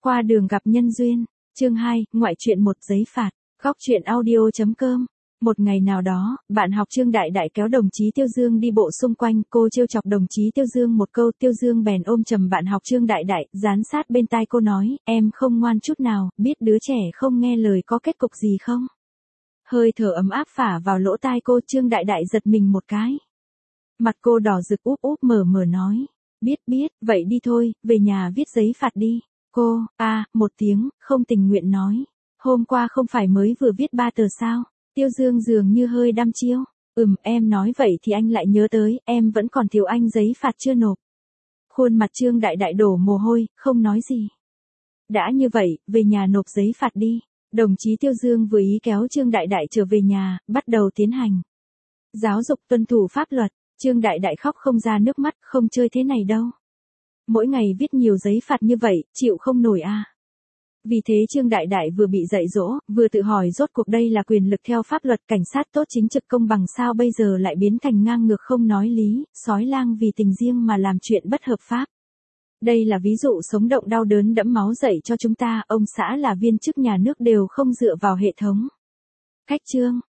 Qua đường gặp nhân duyên. Chương 2, ngoại truyện một giấy phạt. Góc truyện audio.com. Một ngày nào đó, bạn học Trương Đại Đại kéo đồng chí Tiêu Dương đi bộ xung quanh, cô trêu chọc đồng chí Tiêu Dương một câu, Tiêu Dương bèn ôm chầm bạn học Trương Đại Đại, dán sát bên tai cô nói, em không ngoan chút nào, biết đứa trẻ không nghe lời có kết cục gì không? Hơi thở ấm áp phả vào lỗ tai cô, Trương Đại Đại giật mình một cái. Mặt cô đỏ rực úp úp mở mở nói, biết, vậy đi thôi, về nhà viết giấy phạt đi. Cô, một tiếng, không tình nguyện nói. Hôm qua không phải mới vừa viết 3 tờ sao? Tiêu Dương dường như hơi đăm chiêu. Em nói vậy thì anh lại nhớ tới, em vẫn còn thiếu anh giấy phạt chưa nộp. Khuôn mặt Trương Đại Đại đổ mồ hôi, không nói gì. Đã như vậy, về nhà nộp giấy phạt đi. Đồng chí Tiêu Dương vừa ý kéo Trương Đại Đại trở về nhà, bắt đầu tiến hành giáo dục tuân thủ pháp luật. Trương Đại Đại khóc không ra nước mắt, không chơi thế này đâu. Mỗi ngày viết nhiều giấy phạt như vậy, chịu không nổi à. Vì thế Trương Đại Đại vừa bị dạy dỗ, vừa tự hỏi rốt cuộc đây là quyền lực theo pháp luật, cảnh sát tốt chính trực công bằng sao bây giờ lại biến thành ngang ngược không nói lý, sói lang vì tình riêng mà làm chuyện bất hợp pháp. Đây là ví dụ sống động đau đớn đẫm máu dạy cho chúng ta, ông xã là viên chức nhà nước đều không dựa vào hệ thống. Cách chương